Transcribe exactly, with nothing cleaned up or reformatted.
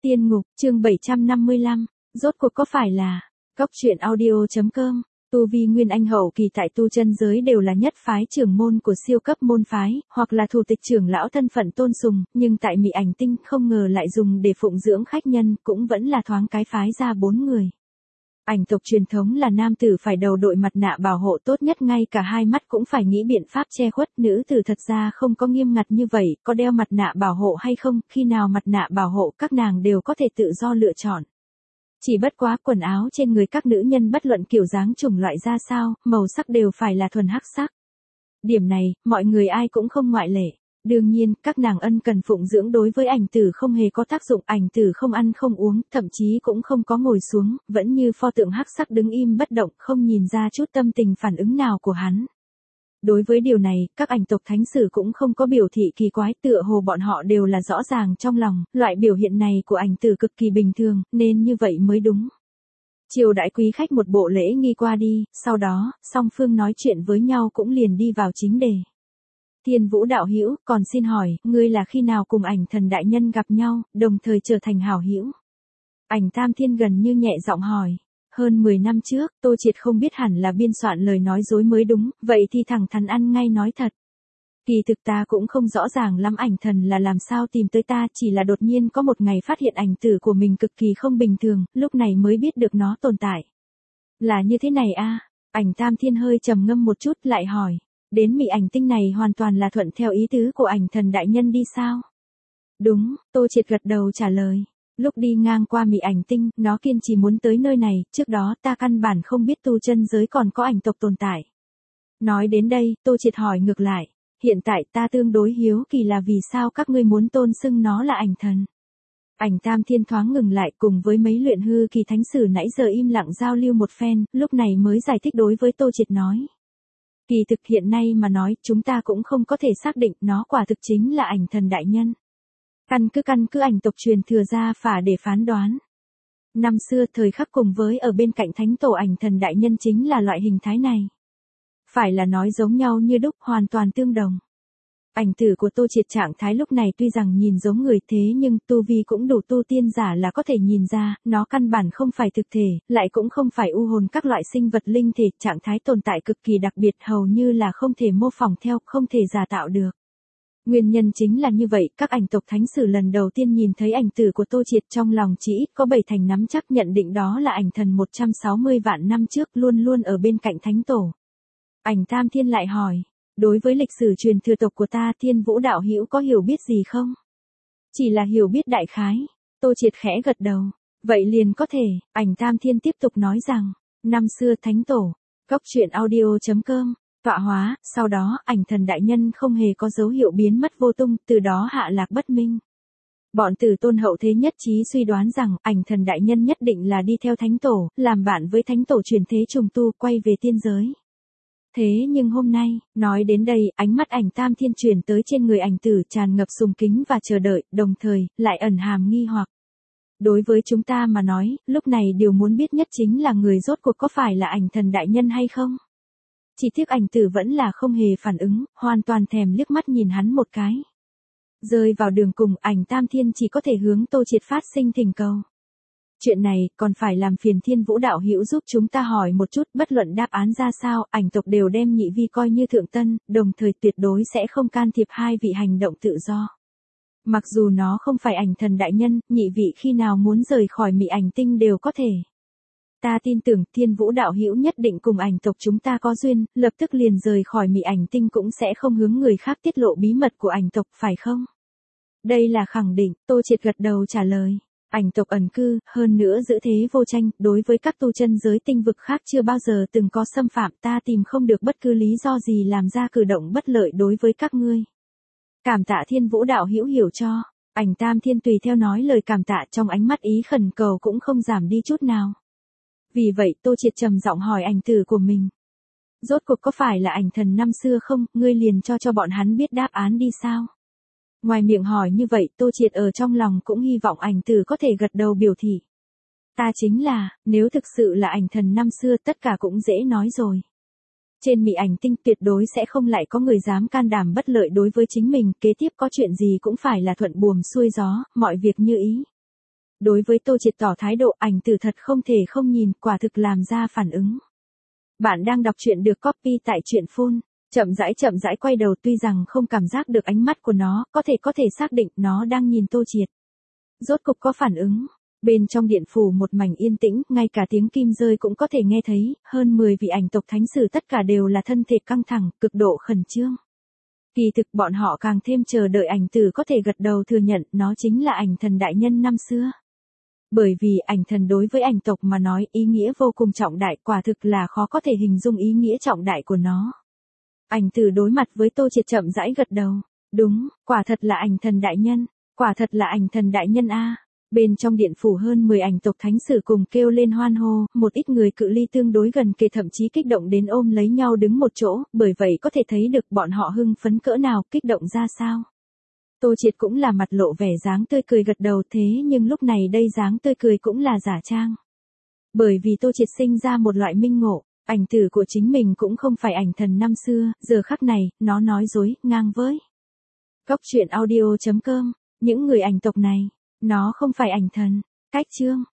Tiên ngục, chương bảy trăm năm mươi lăm, rốt cuộc có phải là, Cốc truyện audio.com, tu vi nguyên anh hậu kỳ tại tu chân giới đều là nhất phái trưởng môn của siêu cấp môn phái, hoặc là thủ tịch trưởng lão thân phận tôn sùng, nhưng tại Mị Ảnh Tinh không ngờ lại dùng để phụng dưỡng khách nhân, cũng vẫn là thoáng cái phái ra bốn người. Ảnh tộc truyền thống là nam tử phải đầu đội mặt nạ bảo hộ tốt nhất, ngay cả hai mắt cũng phải nghĩ biện pháp che khuất, nữ tử thật ra không có nghiêm ngặt như vậy, có đeo mặt nạ bảo hộ hay không, khi nào mặt nạ bảo hộ các nàng đều có thể tự do lựa chọn. Chỉ bất quá quần áo trên người các nữ nhân bất luận kiểu dáng chủng loại ra sao, màu sắc đều phải là thuần hắc sắc. Điểm này, mọi người ai cũng không ngoại lệ. Đương nhiên, các nàng ân cần phụng dưỡng đối với ảnh tử không hề có tác dụng, ảnh tử không ăn không uống, thậm chí cũng không có ngồi xuống, vẫn như pho tượng hắc sắc đứng im bất động, không nhìn ra chút tâm tình phản ứng nào của hắn. Đối với điều này, các ảnh tộc thánh sử cũng không có biểu thị kỳ quái, tựa hồ bọn họ đều là rõ ràng trong lòng, loại biểu hiện này của ảnh tử cực kỳ bình thường, nên như vậy mới đúng. Triều đại quý khách một bộ lễ nghi qua đi, sau đó, song phương nói chuyện với nhau cũng liền đi vào chính đề. Thiên Vũ đạo hữu, còn xin hỏi, ngươi là khi nào cùng Ảnh Thần đại nhân gặp nhau, đồng thời trở thành hảo hữu? Ảnh Tam Thiên gần như nhẹ giọng hỏi. Hơn mười năm trước, Tô Triệt không biết hẳn là biên soạn lời nói dối mới đúng, vậy thì thẳng thắn ăn ngay nói thật. Kỳ thực ta cũng không rõ ràng lắm Ảnh Thần là làm sao tìm tới ta, chỉ là đột nhiên có một ngày phát hiện ảnh tử của mình cực kỳ không bình thường, lúc này mới biết được nó tồn tại. Là như thế này a? Ảnh Tam Thiên hơi trầm ngâm một chút lại hỏi. Đến Mị Ảnh Tinh này hoàn toàn là thuận theo ý tứ của Ảnh Thần đại nhân đi sao? Đúng, Tô Triệt gật đầu trả lời. Lúc đi ngang qua Mị Ảnh Tinh, nó kiên trì muốn tới nơi này, trước đó ta căn bản không biết tu chân giới còn có ảnh tộc tồn tại. Nói đến đây, Tô Triệt hỏi ngược lại, hiện tại ta tương đối hiếu kỳ là vì sao các ngươi muốn tôn xưng nó là Ảnh Thần. Ảnh Tam Thiên thoáng ngừng lại, cùng với mấy luyện hư kỳ thánh sử nãy giờ im lặng giao lưu một phen, lúc này mới giải thích đối với Tô Triệt nói. Kỳ thực hiện nay mà nói, chúng ta cũng không có thể xác định nó quả thực chính là Ảnh Thần đại nhân. Căn cứ căn cứ ảnh tộc truyền thừa ra phả để phán đoán. Năm xưa thời khắc cùng với ở bên cạnh thánh tổ Ảnh Thần đại nhân chính là loại hình thái này. Phải là nói giống nhau như đúc, hoàn toàn tương đồng. Ảnh tử của Tô Triệt trạng thái lúc này tuy rằng nhìn giống người thế nhưng tu vi cũng đủ tu tiên giả là có thể nhìn ra, nó căn bản không phải thực thể, lại cũng không phải u hồn các loại sinh vật linh thể, trạng thái tồn tại cực kỳ đặc biệt, hầu như là không thể mô phỏng theo, không thể giả tạo được. Nguyên nhân chính là như vậy, các ảnh tộc thánh sử lần đầu tiên nhìn thấy ảnh tử của Tô Triệt trong lòng chỉ ít có bảy thành nắm chắc nhận định đó là Ảnh Thần một trăm sáu mươi vạn năm trước luôn luôn ở bên cạnh thánh tổ. Ảnh Tam Thiên lại hỏi. Đối với lịch sử truyền thừa tộc của ta, Thiên Vũ đạo hữu có hiểu biết gì không? Chỉ là hiểu biết đại khái. Tô Triệt khẽ gật đầu. Vậy liền có thể, Ảnh Tam Thiên tiếp tục nói rằng, năm xưa thánh tổ, Cốc truyện audio.com, tọa hóa, sau đó, Ảnh Thần đại nhân không hề có dấu hiệu biến mất vô tung, từ đó hạ lạc bất minh. Bọn tử tôn hậu thế nhất trí suy đoán rằng, Ảnh Thần đại nhân nhất định là đi theo thánh tổ, làm bạn với thánh tổ truyền thế trùng tu, quay về tiên giới. Thế nhưng hôm nay, nói đến đây, ánh mắt Ảnh Tam Thiên chuyển tới trên người ảnh tử, tràn ngập sùng kính và chờ đợi, đồng thời, lại ẩn hàm nghi hoặc. Đối với chúng ta mà nói, lúc này điều muốn biết nhất chính là người rốt cuộc có phải là Ảnh Thần đại nhân hay không? Chỉ tiếc ảnh tử vẫn là không hề phản ứng, hoàn toàn thèm liếc mắt nhìn hắn một cái. Rơi vào đường cùng, Ảnh Tam Thiên chỉ có thể hướng Tô Triệt phát sinh thỉnh cầu. Chuyện này, còn phải làm phiền Thiên Vũ đạo hữu giúp chúng ta hỏi một chút, bất luận đáp án ra sao, ảnh tộc đều đem nhị vi coi như thượng tân, đồng thời tuyệt đối sẽ không can thiệp hai vị hành động tự do. Mặc dù nó không phải Ảnh Thần đại nhân, nhị vị khi nào muốn rời khỏi Mị Ảnh Tinh đều có thể. Ta tin tưởng Thiên Vũ đạo hữu nhất định cùng ảnh tộc chúng ta có duyên, lập tức liền rời khỏi Mị Ảnh Tinh cũng sẽ không hướng người khác tiết lộ bí mật của ảnh tộc, phải không? Đây là khẳng định, Tô Triệt gật đầu trả lời. Ảnh tộc ẩn cư, hơn nữa giữ thế vô tranh, đối với các tu chân giới tinh vực khác chưa bao giờ từng có xâm phạm, ta tìm không được bất cứ lý do gì làm ra cử động bất lợi đối với các ngươi. Cảm tạ Thiên Vũ đạo hữu hiểu cho. Ảnh Tam Thiên tùy theo nói lời cảm tạ, trong ánh mắt ý khẩn cầu cũng không giảm đi chút nào. Vì vậy Tô Triệt trầm giọng hỏi ảnh tử của mình. Rốt cuộc có phải là Ảnh Thần năm xưa không, ngươi liền cho cho bọn hắn biết đáp án đi sao? Ngoài miệng hỏi như vậy, Tô Triệt ở trong lòng cũng hy vọng ảnh tử có thể gật đầu biểu thị. Ta chính là, nếu thực sự là Ảnh Thần năm xưa tất cả cũng dễ nói rồi. Trên Mị Ảnh Tinh tuyệt đối sẽ không lại có người dám can đảm bất lợi đối với chính mình, kế tiếp có chuyện gì cũng phải là thuận buồm xuôi gió, mọi việc như ý. Đối với Tô Triệt tỏ thái độ, ảnh tử thật không thể không nhìn, quả thực làm ra phản ứng. Bạn đang đọc truyện được copy tại truyện phun. Chậm rãi chậm rãi quay đầu, tuy rằng không cảm giác được ánh mắt của nó, có thể có thể xác định nó đang nhìn Tô Triệt. Rốt cục có phản ứng. Bên trong điện phủ một mảnh yên tĩnh, ngay cả tiếng kim rơi cũng có thể nghe thấy, hơn mười vị ảnh tộc thánh sử tất cả đều là thân thể căng thẳng, cực độ khẩn trương. Kỳ thực bọn họ càng thêm chờ đợi ảnh tử có thể gật đầu thừa nhận nó chính là ảnh thần đại nhân năm xưa. Bởi vì ảnh thần đối với ảnh tộc mà nói ý nghĩa vô cùng trọng đại, quả thực là khó có thể hình dung ý nghĩa trọng đại của nó. Ảnh tử đối mặt với Tô Triệt chậm rãi gật đầu. Đúng, quả thật là ảnh thần đại nhân, quả thật là ảnh thần đại nhân a. Bên trong điện phủ hơn mười ảnh tộc thánh sử cùng kêu lên hoan hô, một ít người cự ly tương đối gần kề thậm chí kích động đến ôm lấy nhau đứng một chỗ, bởi vậy có thể thấy được bọn họ hưng phấn cỡ nào, kích động ra sao. Tô Triệt cũng là mặt lộ vẻ dáng tươi cười gật đầu, thế nhưng lúc này đây dáng tươi cười cũng là giả trang. Bởi vì Tô Triệt sinh ra một loại minh ngộ, ảnh tử của chính mình cũng không phải ảnh thần năm xưa, giờ khắc này, nó nói dối, ngang với. Cóc truyện audio chấm com, những người ảnh tộc này, nó không phải ảnh thần. Cách chương